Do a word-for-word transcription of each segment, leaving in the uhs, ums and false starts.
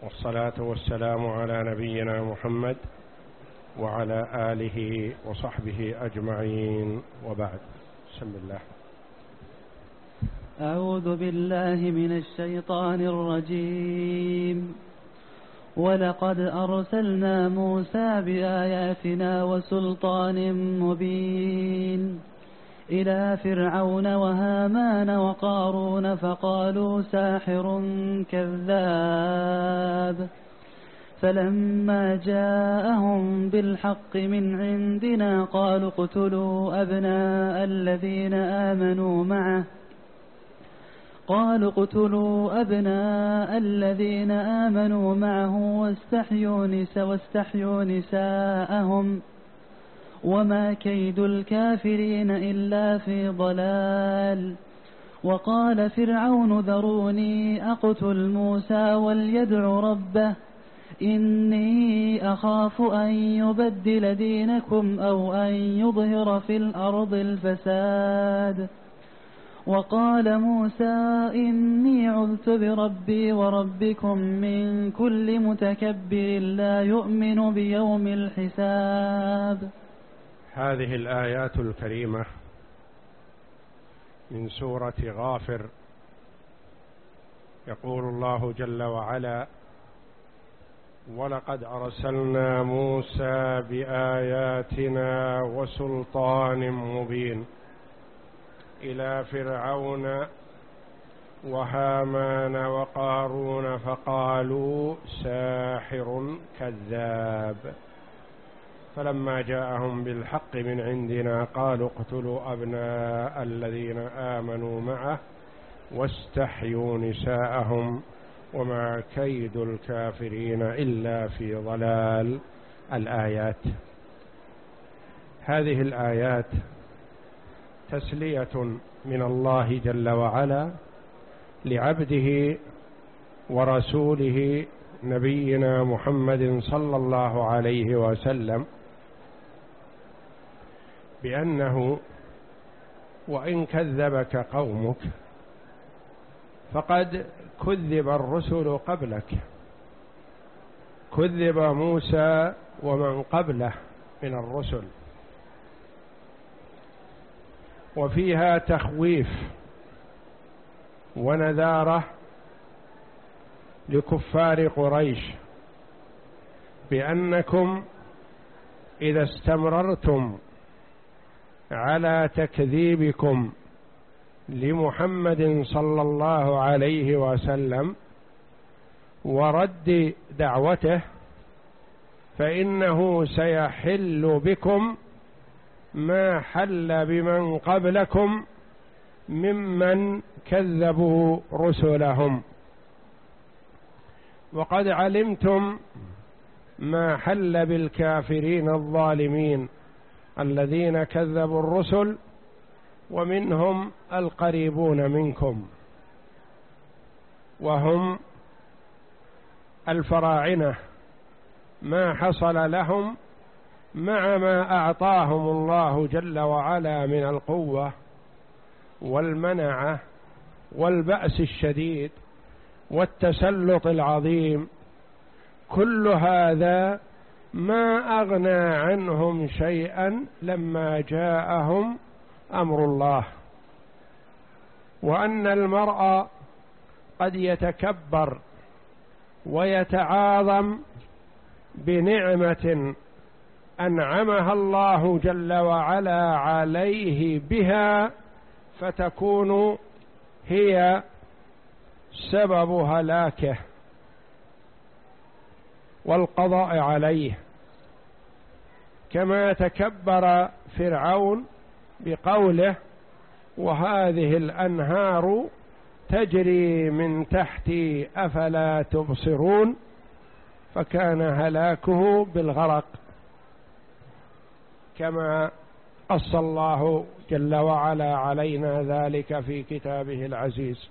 والصلاة والسلام على نبينا محمد وعلى آله وصحبه أجمعين، وبعد. بسم الله. أعوذ بالله من الشيطان الرجيم. ولقد أرسلنا موسى بآياتنا وسلطان مبين إلى فرعون وهامان وقارون فقالوا ساحر كذاب، فلما جاءهم بالحق من عندنا قالوا اقتلوا أبناء الذين آمنوا معه قالوا اقتلوا أبناء الذين آمنوا معه واستحيوا نساء واستحيوا نساءهم وما كيد الكافرين إلا في ضلال. وقال فرعون ذروني أقتل موسى وليدع ربه إني أخاف أن يبدل دينكم أو أن يظهر في الأرض الفساد. وقال موسى إني عذت بربي وربكم من كل متكبر لا يؤمن بيوم الحساب. هذه الآيات الكريمة من سورة غافر. يقول الله جل وعلا: ولقد أرسلنا موسى بآياتنا وسلطان مبين إلى فرعون وهامان وقارون فقالوا ساحر كذاب، فلما جاءهم بالحق من عندنا قالوا اقتلوا أبناء الذين آمنوا معه واستحيوا نساءهم وما كيد الكافرين إلا في ضلال. الآيات، هذه الآيات تسلية من الله جل وعلا لعبده ورسوله نبينا محمد صلى الله عليه وسلم، بأنه وإن كذبك قومك فقد كذب الرسل قبلك، كذب موسى ومن قبله من الرسل، وفيها تخويف ونذارة لكفار قريش بأنكم إذا استمررتم على تكذيبكم لمحمد صلى الله عليه وسلم ورد دعوته فإنه سيحل بكم ما حل بمن قبلكم ممن كذبوا رسلهم، وقد علمتم ما حل بالكافرين الظالمين الذين كذبوا الرسل ومنهم القريبون منكم وهم الفراعنة، ما حصل لهم مع ما أعطاهم الله جل وعلا من القوة والمنعة والبأس الشديد والتسلط العظيم، كل هذا ما أغنى عنهم شيئا لما جاءهم أمر الله. وأن المرء قد يتكبر ويتعاظم بنعمة أنعمها الله جل وعلا عليه بها فتكون هي سبب هلاكه والقضاء عليه، كما تكبر فرعون بقوله وهذه الأنهار تجري من تحتي أفلا تبصرون، فكان هلاكه بالغرق كما قص الله جل وعلا علينا ذلك في كتابه العزيز.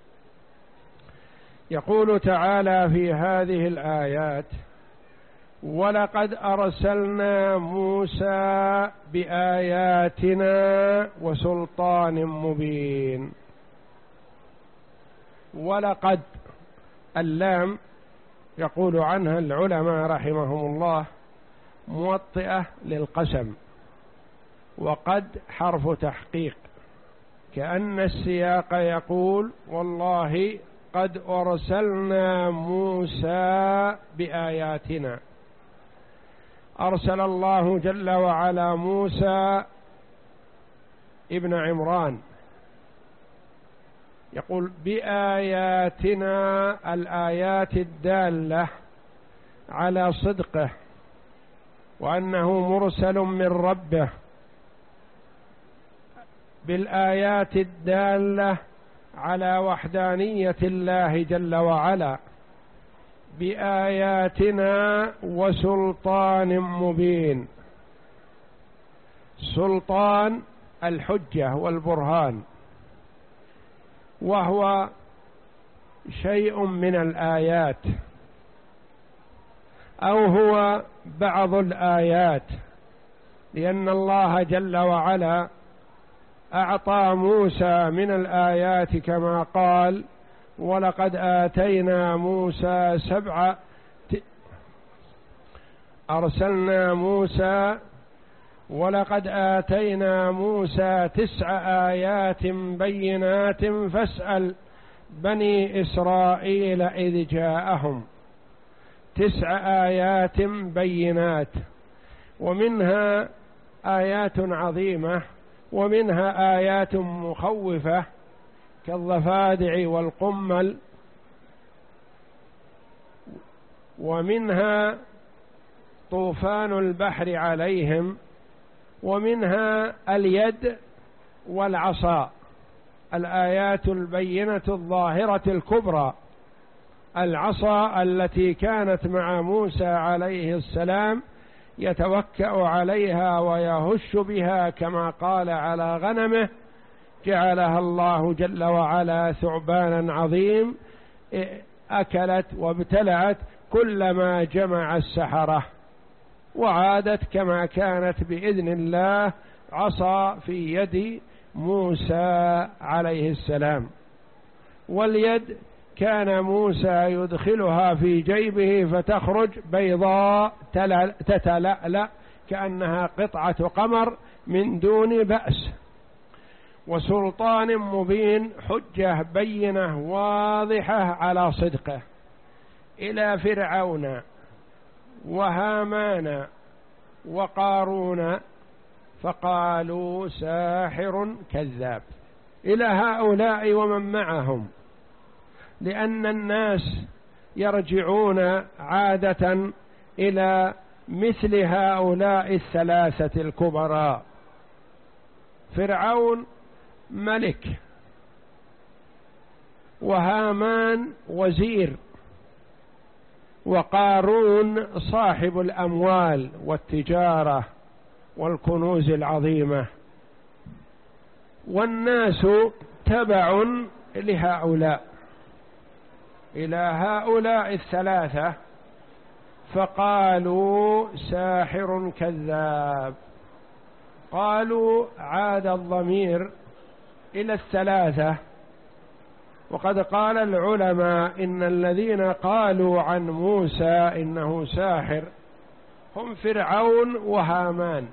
يقول تعالى في هذه الآيات: ولقد أرسلنا موسى بآياتنا وسلطان مبين. ولقد اللام يقول عنها العلماء رحمهم الله موطئة للقسم، وقد حرف تحقيق، كأن السياق يقول والله قد أرسلنا موسى بآياتنا. أرسل الله جل وعلا موسى ابن عمران، يقول بآياتنا، الآيات الدالة على صدقه وأنه مرسل من ربه، بالآيات الدالة على وحدانية الله جل وعلا، بآياتنا وسلطان مبين. سلطان الحجة والبرهان، وهو شيء من الآيات أو هو بعض الآيات، لأن الله جل وعلا أعطى موسى من الآيات كما قال ولقد آتينا موسى سبع أرسلنا موسى ولقد آتينا موسى تسع آيات بينات فاسأل بني إسرائيل إذ جاءهم. تسع آيات بينات، ومنها آيات عظيمة ومنها آيات مخوفة كالضفادع والقمل، ومنها طوفان البحر عليهم، ومنها اليد والعصا. الآيات البينة الظاهرة الكبرى العصا التي كانت مع موسى عليه السلام يتوكأ عليها ويهش بها كما قال على غنمه، جعلها الله جل وعلا ثعبانا عظيم أكلت وابتلعت كلما جمع السحرة، وعادت كما كانت بإذن الله عصا في يد موسى عليه السلام. واليد كان موسى يدخلها في جيبه فتخرج بيضاء تتلألأ كأنها قطعة قمر من دون بأس. وسلطان مبين، حجة بينة واضحة على صدقه، إلى فرعون وهامان وقارون فقالوا ساحر كذاب، إلى هؤلاء ومن معهم، لأن الناس يرجعون عادة إلى مثل هؤلاء الثلاثة الكبراء. فرعون ملك، وهامان وزير، وقارون صاحب الأموال والتجارة والكنوز العظيمة، والناس تبع لهؤلاء إلى هؤلاء الثلاثة، فقالوا ساحر كذاب. قالوا عاد الضمير إلى الثلاثة، وقد قال العلماء إن الذين قالوا عن موسى إنه ساحر هم فرعون وهامان،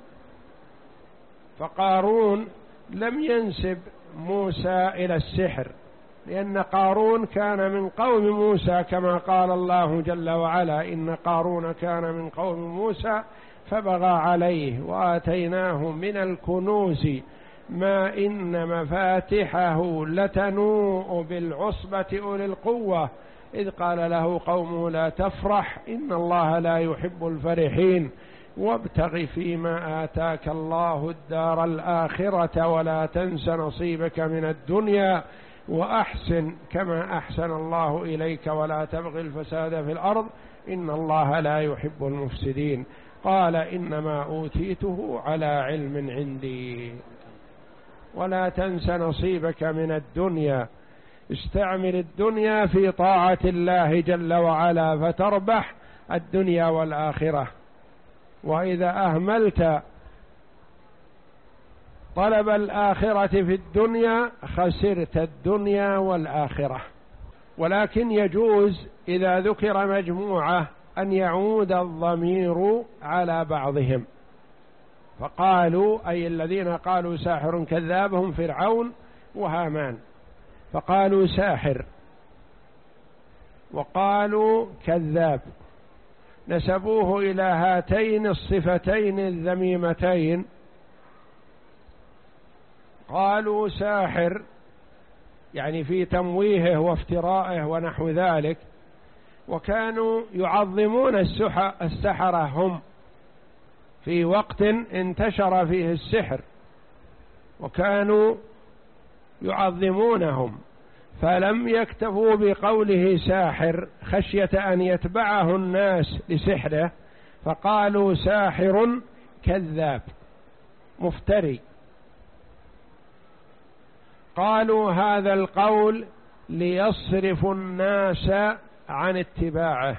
فقارون لم ينسب موسى إلى السحر، لأن قارون كان من قوم موسى كما قال الله جل وعلا إن قارون كان من قوم موسى فبغى عليه وآتيناه من الكنوز ما إن مفاتحه لتنوء بالعصبة أولي القوة إذ قال له قومه لا تفرح إن الله لا يحب الفرحين وابتغ فيما آتاك الله الدار الآخرة ولا تنس نصيبك من الدنيا وأحسن كما أحسن الله إليك ولا تبغ الفساد في الأرض إن الله لا يحب المفسدين. قال إنما أوتيته على علم عندي ولا تنس نصيبك من الدنيا، استعمل الدنيا في طاعة الله جل وعلا فتربح الدنيا والآخرة، وإذا أهملت طلب الآخرة في الدنيا خسرت الدنيا والآخرة. ولكن يجوز إذا ذكر مجموعة أن يعود الضمير على بعضهم، فقالوا أي الذين قالوا ساحر كذاب هم فرعون وهامان، فقالوا ساحر وقالوا كذاب، نسبوه إلى هاتين الصفتين الذميمتين، قالوا ساحر يعني في تمويهه وافترائه ونحو ذلك، وكانوا يعظمون السحرة هم في وقت انتشر فيه السحر، وكانوا يعظمونهم، فلم يكتفوا بقوله ساحر خشية أن يتبعه الناس لسحره، فقالوا ساحر كذاب مفتري. قالوا هذا القول ليصرف الناس عن اتباعه،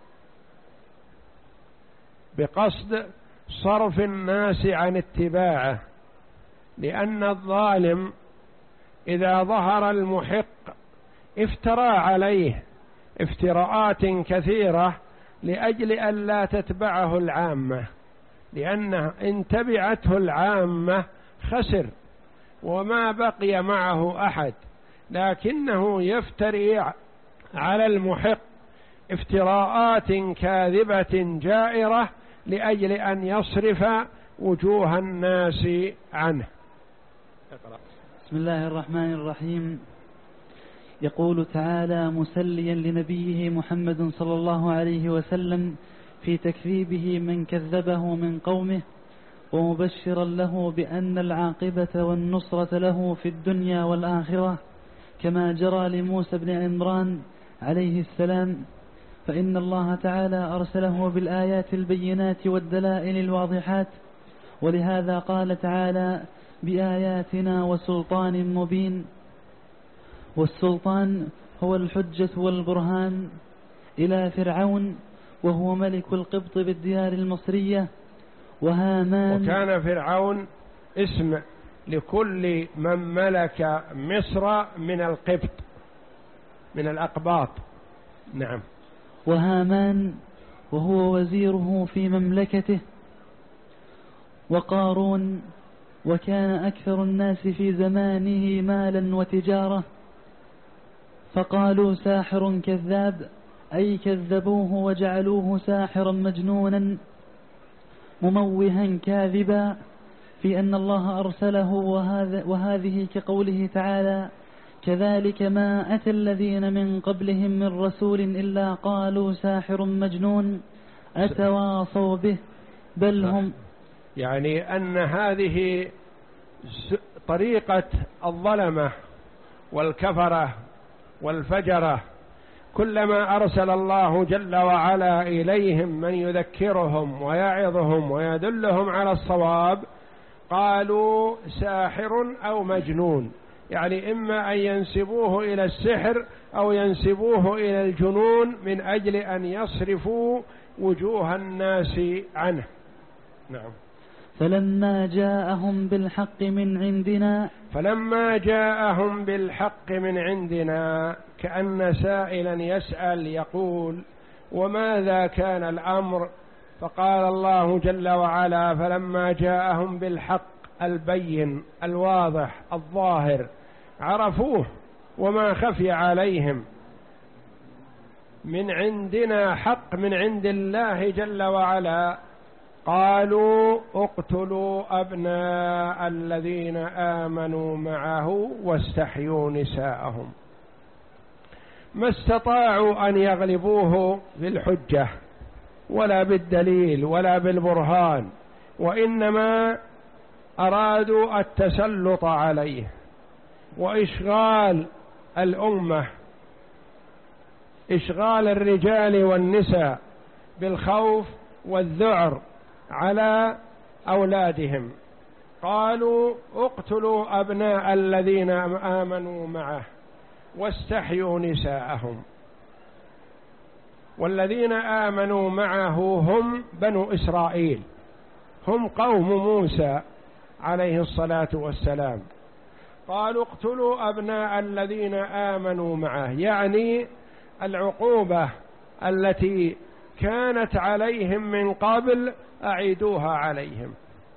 بقصد صرف الناس عن اتباعه، لأن الظالم إذا ظهر المحق افترى عليه افتراءات كثيرة لأجل أن لا تتبعه العامة، لأنه إن تبعته العامة خسر وما بقي معه أحد، لكنه يفتري على المحق افتراءات كاذبة جائرة لأجل أن يصرف وجوه الناس عنه. اقرأ. بسم الله الرحمن الرحيم. يقول تعالى مسليا لنبيه محمد صلى الله عليه وسلم في تكذيبه من كذبه من قومه، ومبشرا له بأن العاقبة والنصرة له في الدنيا والآخرة، كما جرى لموسى بن عمران عليه السلام، فإن الله تعالى أرسله بالآيات البينات والدلائل الواضحات، ولهذا قال تعالى بآياتنا وسلطان مبين. والسلطان هو الحجة والبرهان إلى فرعون وهو ملك القبط بالديار المصرية وهامان. وكان فرعون اسم لكل من ملك مصر من القبط من الأقباط. نعم. وهامان وهو وزيره في مملكته، وقارون وكان أكثر الناس في زمانه مالا وتجارة، فقالوا ساحر كذاب أي كذبوه وجعلوه ساحرا مجنونا مموها كاذبا في أن الله أرسله، وهذا وهذه كقوله تعالى كذلك ما أتى الذين من قبلهم من رسول إلا قالوا ساحر مجنون أتواصوا به بل هم. يعني أن هذه طريقة الظلمة والكفرة والفجرة، كلما أرسل الله جل وعلا إليهم من يذكرهم ويعظهم ويدلهم على الصواب قالوا ساحر أو مجنون، يعني إما أن ينسبوه إلى السحر أو ينسبوه إلى الجنون من أجل أن يصرفوا وجوه الناس عنه. نعم. فلما جاءهم بالحق من عندنا فلما جاءهم بالحق من عندنا، كأن سائلا يسأل يقول وماذا كان الأمر؟ فقال الله جل وعلا فلما جاءهم بالحق البين الواضح الظاهر عرفوه وما خفي عليهم، من عندنا حق من عند الله جل وعلا، قالوا اقتلوا أبناء الذين آمنوا معه واستحيوا نساءهم. ما استطاعوا أن يغلبوه بالحجة ولا بالدليل ولا بالبرهان، وإنما أرادوا التسلط عليه وإشغال الأمة، إشغال الرجال والنساء بالخوف والذعر على أولادهم. قالوا اقتلوا أبناء الذين آمنوا معه واستحيوا نساءهم. والذين آمنوا معه هم بنو إسرائيل، هم قوم موسى عليه الصلاة والسلام، قالوا اقتلوا أبناء الذين آمنوا معه، يعني العقوبة التي كانت عليهم من قبل أعيدوها عليهم،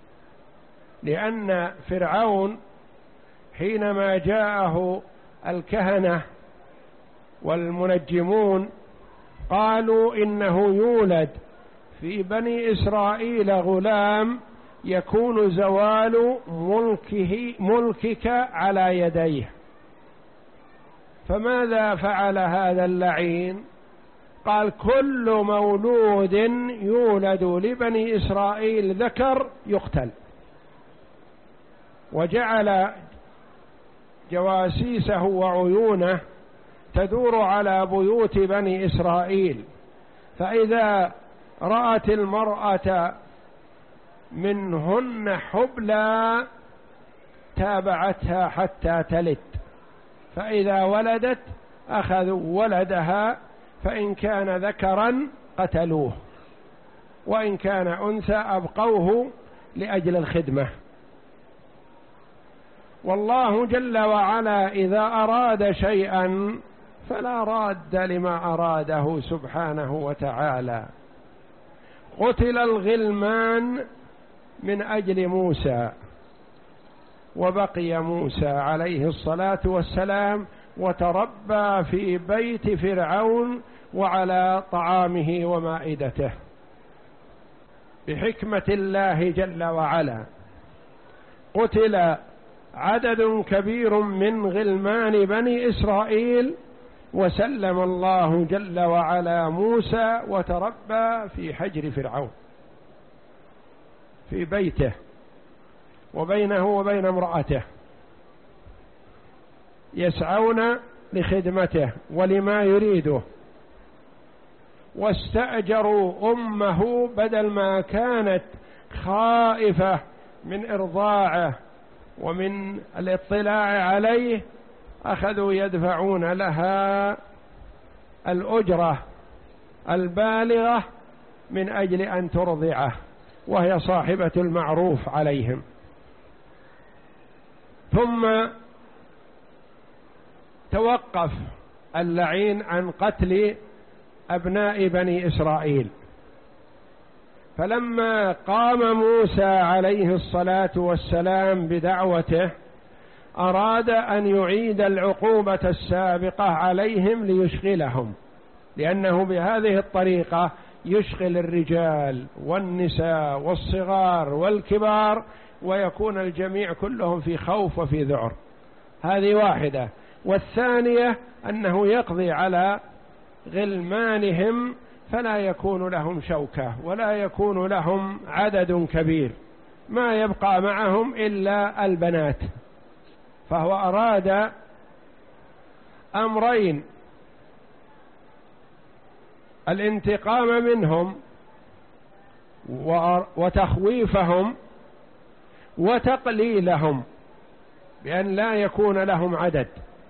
لأن فرعون حينما جاءه الكهنة والمنجمون قالوا إنه يولد في بني إسرائيل غلام يكون زوال ملكه ملكك على يديه. فماذا فعل هذا اللعين؟ قال كل مولود يولد لبني إسرائيل ذكر يقتل، وجعل جواسيسه وعيونه تدور على بيوت بني إسرائيل، فإذا رأت المرأة منهن حبلى تابعتها حتى تلد، فإذا ولدت أخذوا ولدها، فإن كان ذكرا قتلوه، وإن كان أنثى أبقوه لأجل الخدمة. والله جل وعلا إذا أراد شيئا فلا راد لما أراده سبحانه وتعالى. قتل الغلمان من أجل موسى، وبقي موسى عليه الصلاة والسلام وتربى في بيت فرعون وعلى طعامه ومائدته بحكمة الله جل وعلا. قتل عدد كبير من غلمان بني إسرائيل، وسلم الله جل وعلا موسى وتربى في حجر فرعون في بيته وبينه وبين امرأته، يسعون لخدمته ولما يريده. واستأجروا أمه بدل ما كانت خائفة من إرضاعه ومن الاطلاع عليه، أخذوا يدفعون لها الأجرة البالغة من أجل أن ترضعه، وهي صاحبة المعروف عليهم. ثم توقف اللعين عن قتل أبناء بني إسرائيل، فلما قام موسى عليه الصلاة والسلام بدعوته أراد أن يعيد العقوبة السابقة عليهم ليشغلهم، لأنه بهذه الطريقة يشغل الرجال والنساء والصغار والكبار، ويكون الجميع كلهم في خوف وفي ذعر. هذه واحدة. والثانية أنه يقضي على غلمانهم فلا يكون لهم شوكة ولا يكون لهم عدد كبير، ما يبقى معهم إلا البنات. فهو أراد أمرين: الانتقام منهم وتخويفهم وتقليلهم بأن لا يكون لهم عدد.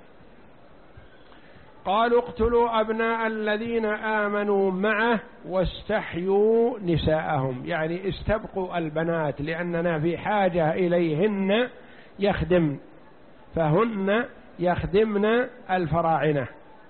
قالوا اقتلوا أبناء الذين آمنوا معه واستحيوا نساءهم، يعني استبقوا البنات لأننا في حاجة إليهن يخدم، فهن يخدمن الفراعنة.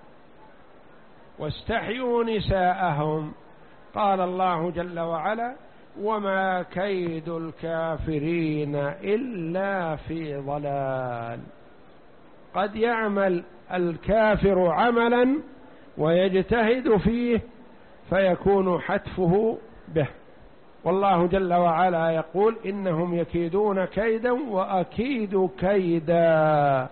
واستحيوا نساءهم. قال الله جل وعلا: وما كيد الكافرين إلا في ضلال. قد يعمل الكافر عملا ويجتهد فيه فيكون حتفه به، والله جل وعلا يقول: إنهم يكيدون كيدا وأكيد كيدا.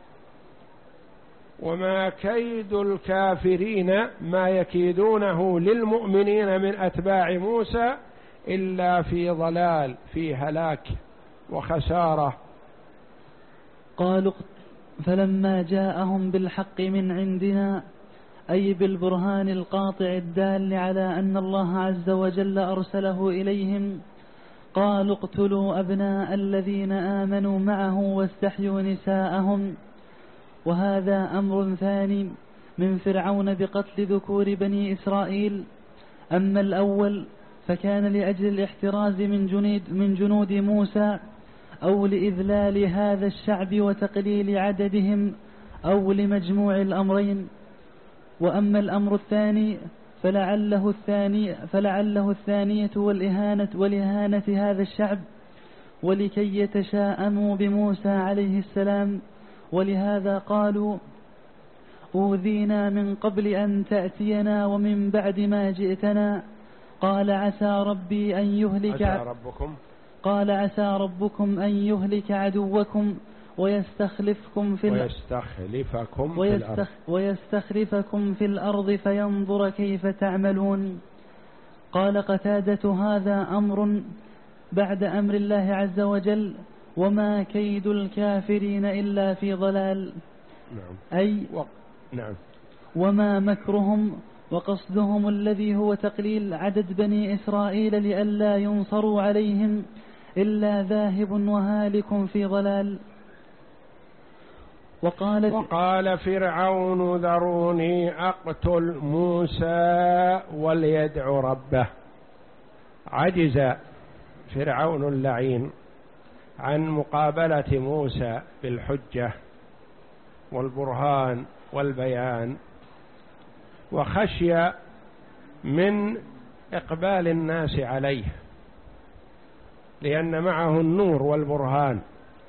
وما كيد الكافرين، ما يكيدونه للمؤمنين من أتباع موسى، إلا في ضلال، في هلاك وخسارة. قالوا فلما جاءهم بالحق من عندنا، أي بالبرهان القاطع الدال على أن الله عز وجل أرسله إليهم، قالوا اقتلوا أبناء الذين آمنوا معه واستحيوا نساءهم. وهذا أمر ثاني من فرعون بقتل ذكور بني إسرائيل. أما الأول فكان لأجل الاحتراز من جنود, من جنود موسى أو لإذلال هذا الشعب وتقليل عددهم أو لمجموع الأمرين. وأما الأمر الثاني فلعله الثاني فلعله الثانية والإهانة والإهانة هذا الشعب ولكي يتشاءموا بموسى عليه السلام، ولهذا قالوا أوذينا من قبل أن تأتينا ومن بعد ما جئتنا. قال عسى ربي أن يهلك عسى ربكم قال عسى ربكم أن يهلك عدوكم ويستخلفكم في ويستخلفكم, ويستخ في الأرض ويستخلفكم في الأرض فينظر كيف تعملون. قال قتادة هذا أمر بعد أمر الله عز وجل، وما كيد الكافرين إلا في ضلال. نعم. أي و... نعم. وما مكرهم وقصدهم الذي هو تقليل عدد بني إسرائيل لئلا ينصروا عليهم إلا ذاهب وهالك في ضلال. وقال, وقال فرعون ذروني أقتل موسى وليدع ربه. عجز فرعون اللعين عن مقابلة موسى بالحجة والبرهان والبيان، وخشي من إقبال الناس عليه لأن معه النور والبرهان،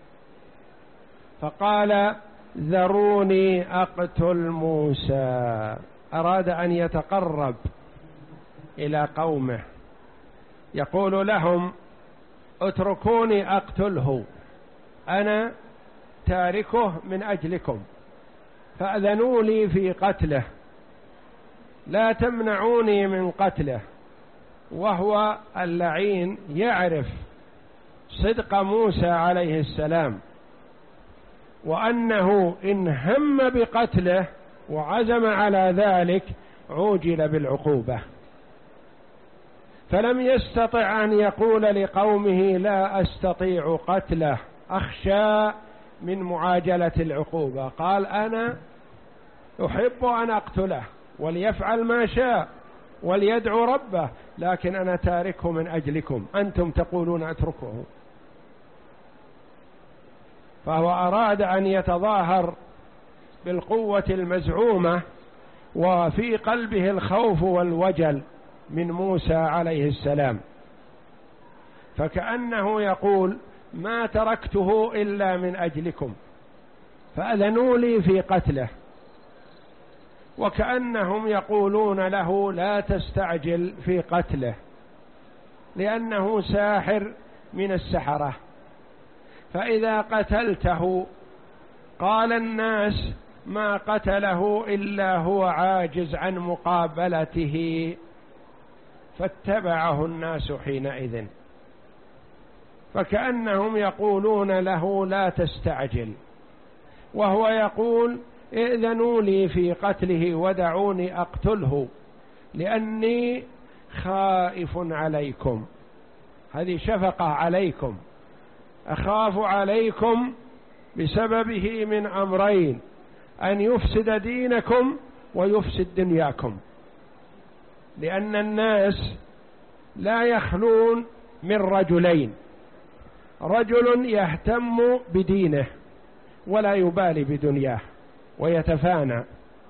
فقال ذروني أقتل موسى. أراد أن يتقرب إلى قومه، يقول لهم اتركوني أقتله، أنا تاركه من أجلكم، فأذنوا لي في قتله، لا تمنعوني من قتله. وهو اللعين يعرف صدق موسى عليه السلام، وأنه إن هم بقتله وعزم على ذلك عوجل بالعقوبة، فلم يستطع أن يقول لقومه لا أستطيع قتله أخشى من معاجلة العقوبة. قال أنا أحب أن أقتله وليفعل ما شاء وليدعو ربه، لكن أنا تاركه من أجلكم، أنتم تقولون أتركه. فهو أراد أن يتظاهر بالقوة المزعومة وفي قلبه الخوف والوجل من موسى عليه السلام، فكأنه يقول ما تركته إلا من أجلكم فأذنوا لي في قتله، وكأنهم يقولون له لا تستعجل في قتله لأنه ساحر من السحرة، فإذا قتلته قال الناس ما قتله إلا هو عاجز عن مقابلته، فاتبعه الناس حينئذ. فكأنهم يقولون له لا تستعجل، وهو يقول ائذنوا لي في قتله ودعوني أقتله لأني خائف عليكم، هذه شفقة عليكم، أخاف عليكم بسببه من أمرين: أن يفسد دينكم ويفسد دنياكم، لأن الناس لا يخلون من رجلين: رجل يهتم بدينه ولا يبالي بدنياه ويتفانى،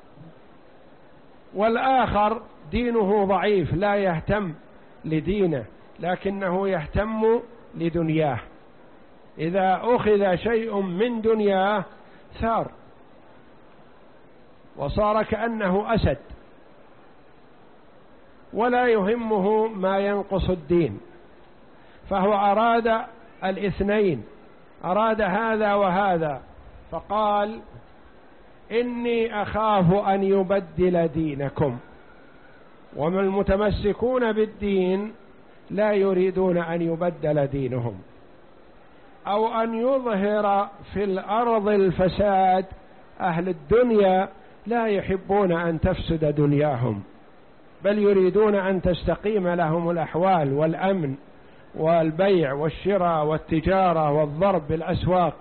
والآخر دينه ضعيف لا يهتم لدينه لكنه يهتم لدنياه، إذا أخذ شيء من دنياه ثار وصار كأنه أسد ولا يهمه ما ينقص الدين. فهو أراد الاثنين، أراد هذا وهذا، فقال إني أخاف أن يبدل دينكم، وما المتمسكون بالدين لا يريدون أن يبدل دينهم، أو أن يظهر في الأرض الفساد. أهل الدنيا لا يحبون أن تفسد دنياهم، بل يريدون أن تستقيم لهم الأحوال والأمن والبيع والشراء والتجارة والضرب بالأسواق،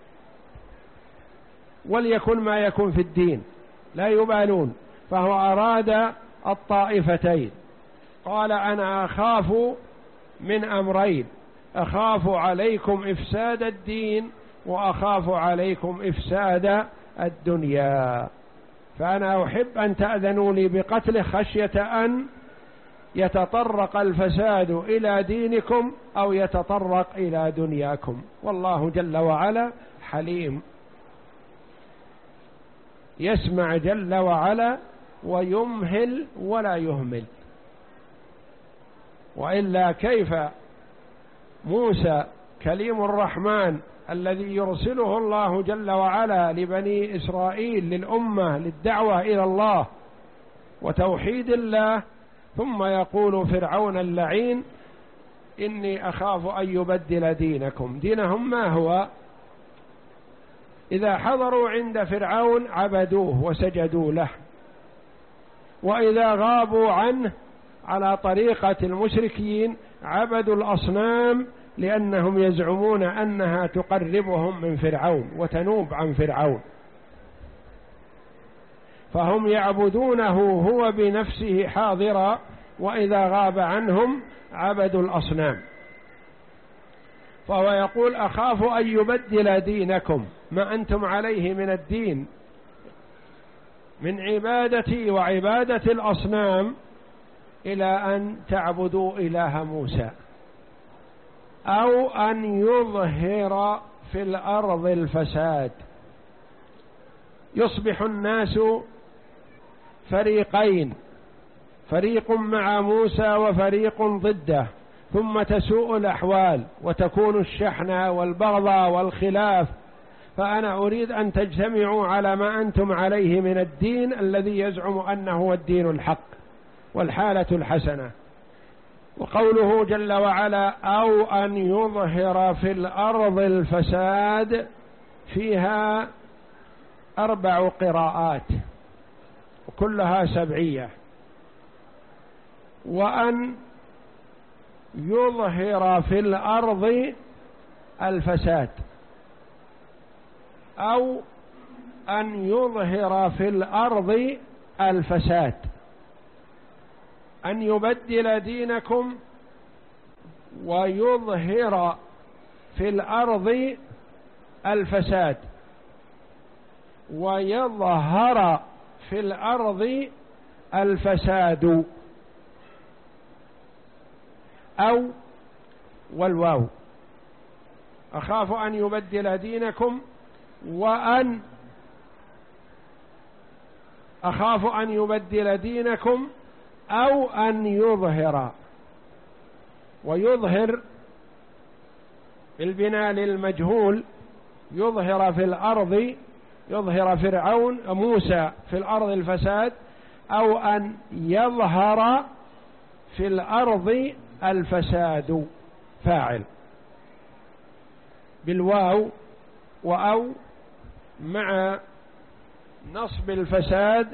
وليكن ما يكون في الدين لا يبالون. فهو أراد الطائفتين، قال أنا أخاف من أمرين: أخاف عليكم إفساد الدين وأخاف عليكم إفساد الدنيا، فأنا أحب أن تأذنوا لي بقتله خشية أن يتطرق الفساد إلى دينكم أو يتطرق إلى دنياكم، والله جل وعلا حليم يسمع جل وعلا ويمهل ولا يهمل. وإلا كيف موسى كليم الرحمن الذي يرسله الله جل وعلا لبني إسرائيل للأمة للدعوة إلى الله وتوحيد الله، ثم يقول فرعون اللعين إني أخاف أن يبدل دينكم. دينهم ما هو؟ إذا حضروا عند فرعون عبدوه وسجدوا له، وإذا غابوا عنه على طريقة المشركين عبدوا الأصنام، لأنهم يزعمون أنها تقربهم من فرعون وتنوب عن فرعون، فهم يعبدونه هو بنفسه حاضرا، وإذا غاب عنهم عبدوا الأصنام. فهو يقول أخاف أن يبدل دينكم ما أنتم عليه من الدين من عبادتي وعبادة الأصنام إلى أن تعبدوا إله موسى، أو أن يظهر في الأرض الفساد، يصبح الناس فريقين، فريق مع موسى وفريق ضده، ثم تسوء الأحوال وتكون الشحنة والبغضاء والخلاف. فأنا أريد أن تجتمعوا على ما أنتم عليه من الدين الذي يزعم أنه هو الدين الحق والحالة الحسنة. وقوله جل وعلا أو أن يظهر في الأرض الفساد فيها أربع قراءات وكلها سبعية. وأن يظهر في الأرض الفساد، أو أن يظهر في الأرض الفساد، أن يبدل دينكم ويظهر في الأرض الفساد، ويظهر في الأرض الفساد، أو والواو أخاف أن يبدل دينكم، وأن أخاف أن يبدل دينكم، أو أن يظهر. ويظهر بالبناء للمجهول، يظهر في الأرض، يظهر فرعون موسى في الأرض الفساد، أو أن يظهر في الأرض الفساد فاعل بالواو وأو مع نصب الفساد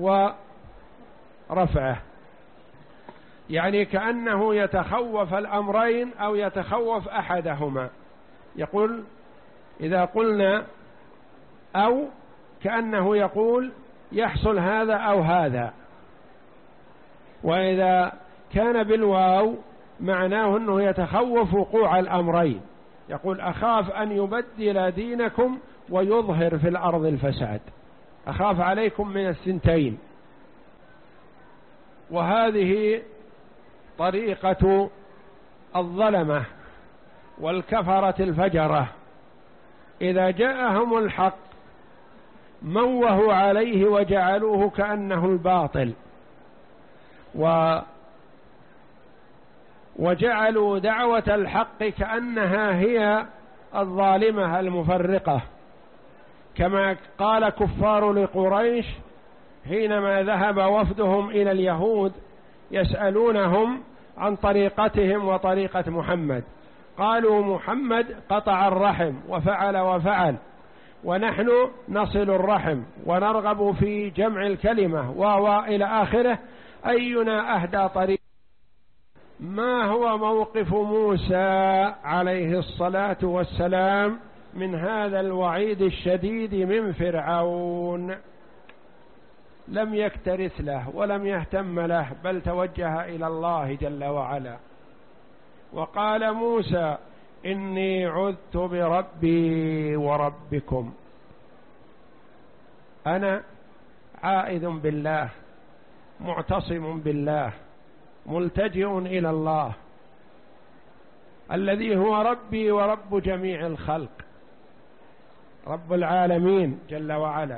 ورفعه، يعني كأنه يتخوف الأمرين أو يتخوف أحدهما. يقول إذا قلنا أو كأنه يقول يحصل هذا أو هذا، وإذا كان بالواو معناه أنه يتخوف وقوع الأمرين، يقول أخاف أن يبدل دينكم ويظهر في الأرض الفساد، أخاف عليكم من الثنتين. وهذه طريقة الظلمة والكفرة الفجرة، إذا جاءهم الحق موهوا عليه وجعلوه كأنه الباطل، و وجعلوا دعوة الحق كأنها هي الظالمة المفرقة، كما قال كفار لقريش حينما ذهب وفدهم إلى اليهود يسألونهم عن طريقتهم وطريقة محمد، قالوا محمد قطع الرحم وفعل وفعل، ونحن نصل الرحم ونرغب في جمع الكلمة وإلى آخره، أينا أهدى طريق. ما هو موقف موسى عليه الصلاة والسلام من هذا الوعيد الشديد من فرعون؟ لم يكترث له ولم يهتم له، بل توجه إلى الله جل وعلا، وقال موسى إني عذت بربي وربكم، أنا عائذ بالله معتصم بالله ملتجئ إلى الله الذي هو ربي ورب جميع الخلق، رب العالمين جل وعلا،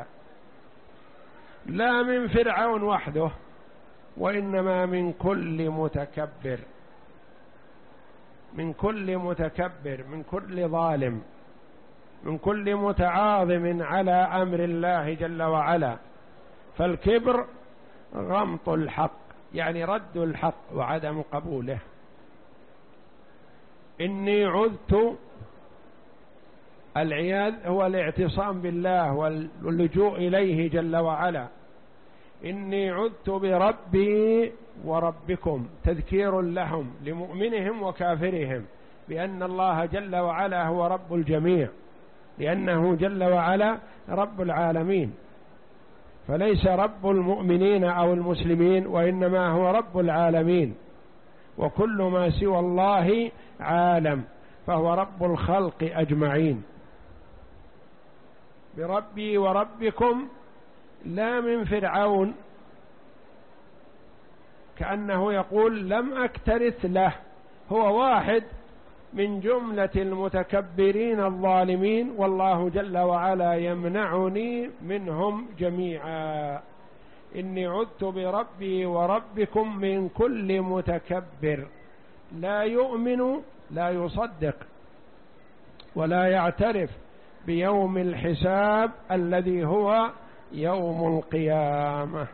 لا من فرعون وحده، وإنما من كل متكبر، من كل متكبر، من كل ظالم، من كل متعاظم على أمر الله جل وعلا. فالكبر غمط الحق، يعني رد الحق وعدم قبوله. إني عذت، العياذ هو الاعتصام بالله واللجوء إليه جل وعلا. إني عذت بربي وربكم، تذكير لهم لمؤمنهم وكافرهم بأن الله جل وعلا هو رب الجميع، لأنه جل وعلا رب العالمين، فليس رب المؤمنين أو المسلمين، وإنما هو رب العالمين، وكل ما سوى الله عالم، فهو رب الخلق أجمعين. بربي وربكم لا من فرعون، كأنه يقول لم أكترث له، هو واحد من جملة المتكبرين الظالمين، والله جل وعلا يمنعني منهم جميعا. إني عذت بربي وربكم من كل متكبر لا يؤمن، لا يصدق ولا يعترف بيوم الحساب الذي هو يوم القيامة.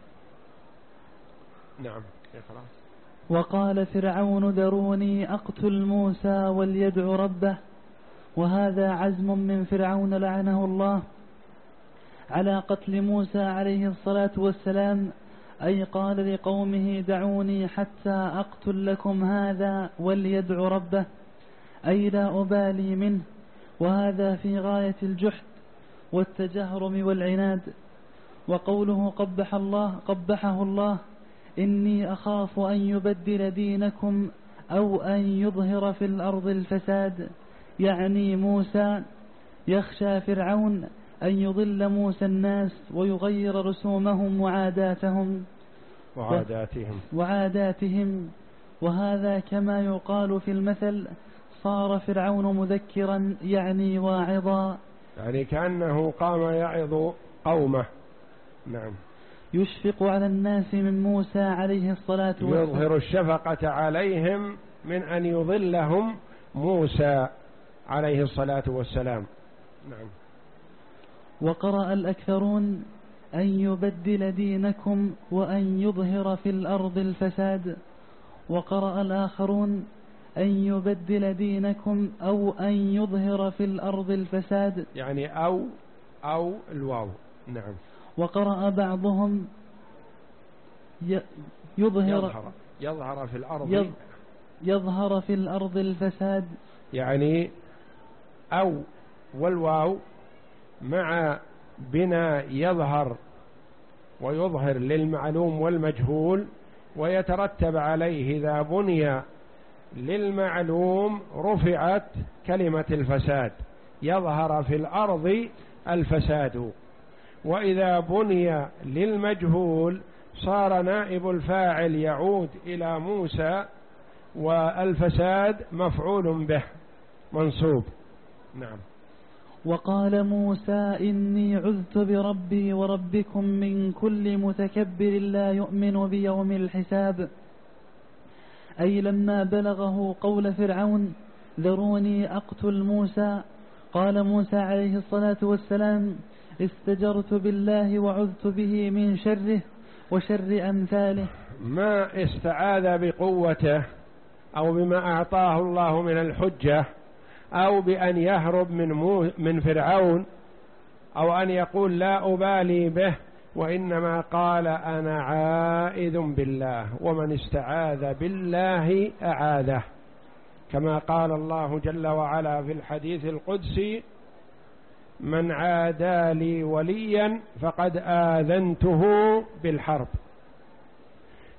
نعم. وقال فرعون ذروني أقتل موسى وليدع ربه. وهذا عزم من فرعون لعنه الله على قتل موسى عليه الصلاة والسلام، أي قال لقومه دعوني حتى أقتل لكم هذا وليدع ربه، أي لا أبالي منه. وهذا في غاية الجحد والتجهرم والعناد. وقوله قبح الله قبحه الله إني أخاف أن يبدل دينكم أو أن يظهر في الأرض الفساد، يعني موسى يخشى فرعون أن يضل موسى الناس ويغير رسومهم وعاداتهم وعاداتهم وعاداتهم وهذا كما يقال في المثل صار فرعون مذكرا، يعني واعظا، يعني كأنه قام يعظ قومه. نعم. يشفق على الناس من موسى عليه الصلاة والسلام، يظهر الشفقة عليهم من أن يضلهم موسى عليه الصلاة والسلام. نعم. وقرأ الأكثرون أن يبدل دينكم وأن يظهر في الأرض الفساد، وقرأ الآخرون أن يبدل دينكم أو أن يظهر في الأرض الفساد، يعني أو أو الواو. نعم. وقرأ بعضهم يظهر يظهر, يظهر في الأرض يظهر في الأرض الفساد، يعني أو والواو مع بنا يظهر ويظهر للمعلوم والمجهول، ويترتب عليه إذا بني للمعلوم رفعت كلمة الفساد، يظهر في الأرض الفساد. وإذا بني للمجهول صار نائب الفاعل يعود إلى موسى، والفساد مفعول به منصوب. نعم. وقال موسى إني عذت بربي وربكم من كل متكبر لا يؤمن بيوم الحساب، أي لما بلغه قول فرعون ذروني أقتل موسى، قال موسى عليه الصلاة والسلام استجرت بالله وعذت به من شره وشر أمثاله. ما استعاذ بقوته أو بما أعطاه الله من الحجة أو بأن يهرب من, مو من فرعون أو أن يقول لا أبالي به، وإنما قال أنا عائذ بالله، ومن استعاذ بالله أعاذه، كما قال الله جل وعلا في الحديث القدسي من عادى لي وليا فقد آذنته بالحرب.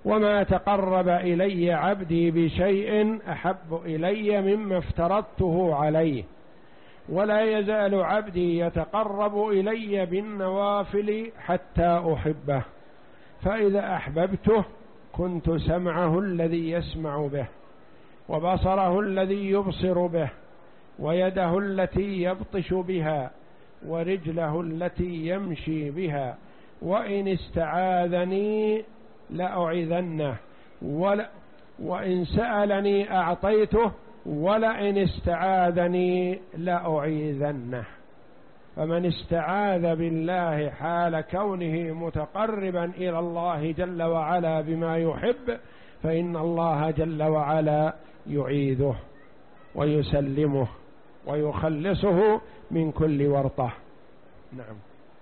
وما تقرب إلي عبدي بشيء أحب إلي مما افترضته عليه، ولا يزال عبدي يتقرب إلي بالنوافل حتى أحبه، فإذا أحببته كنت سمعه الذي يسمع به، وبصره الذي يبصر به، ويده التي يبطش بها، ورجله التي يمشي بها، وإن استعاذني لأعيذنه، ولا وإن سألني أعطيته، ولئن استعاذني لأعيذنه. فمن استعاذ بالله حال كونه متقربا إلى الله جل وعلا بما يحب، فإن الله جل وعلا يعيذه ويسلمه ويخلصه من كل ورطة. نعم.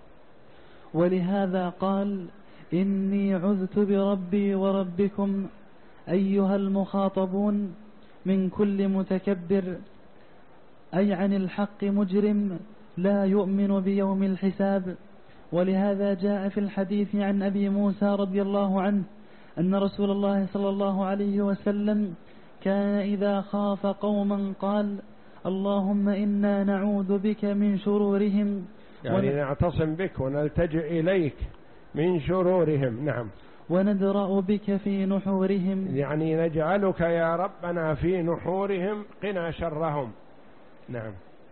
ولهذا قال: إني عذت بربي وربكم أيها المخاطبون من كل متكبر، أي عن الحق مجرم لا يؤمن بيوم الحساب. ولهذا جاء في الحديث عن أبي موسى رضي الله عنه أن رسول الله صلى الله عليه وسلم كان إذا خاف قوما قال: اللهم إنا نعوذ بك من شرورهم، يعني ون... نعتصم بك ونلتجئ إليك من شرورهم. نعم. وندرأ بك في نحورهم، يعني نجعلك يا ربنا في نحورهم، قنا شرهم. نعم.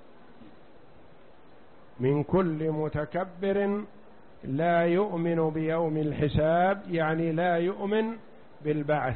من كل متكبر لا يؤمن بيوم الحساب، يعني لا يؤمن بالبعث.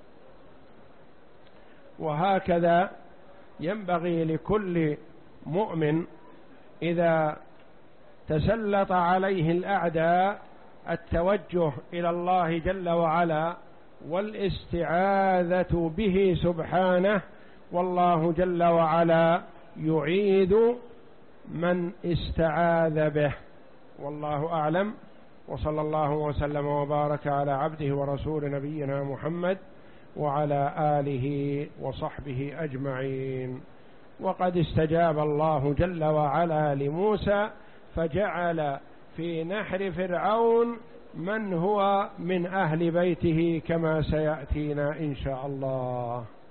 وهكذا ينبغي لكل مؤمن إذا تسلط عليه الأعداء التوجه إلى الله جل وعلا والاستعاذة به سبحانه، والله جل وعلا يعيذ من استعاذ به. والله أعلم، وصلى الله وسلم وبارك على عبده ورسول نبينا محمد وعلى آله وصحبه أجمعين. وقد استجاب الله جل وعلا لموسى فجعل في نحر فرعون من هو من أهل بيته كما سيأتينا إن شاء الله.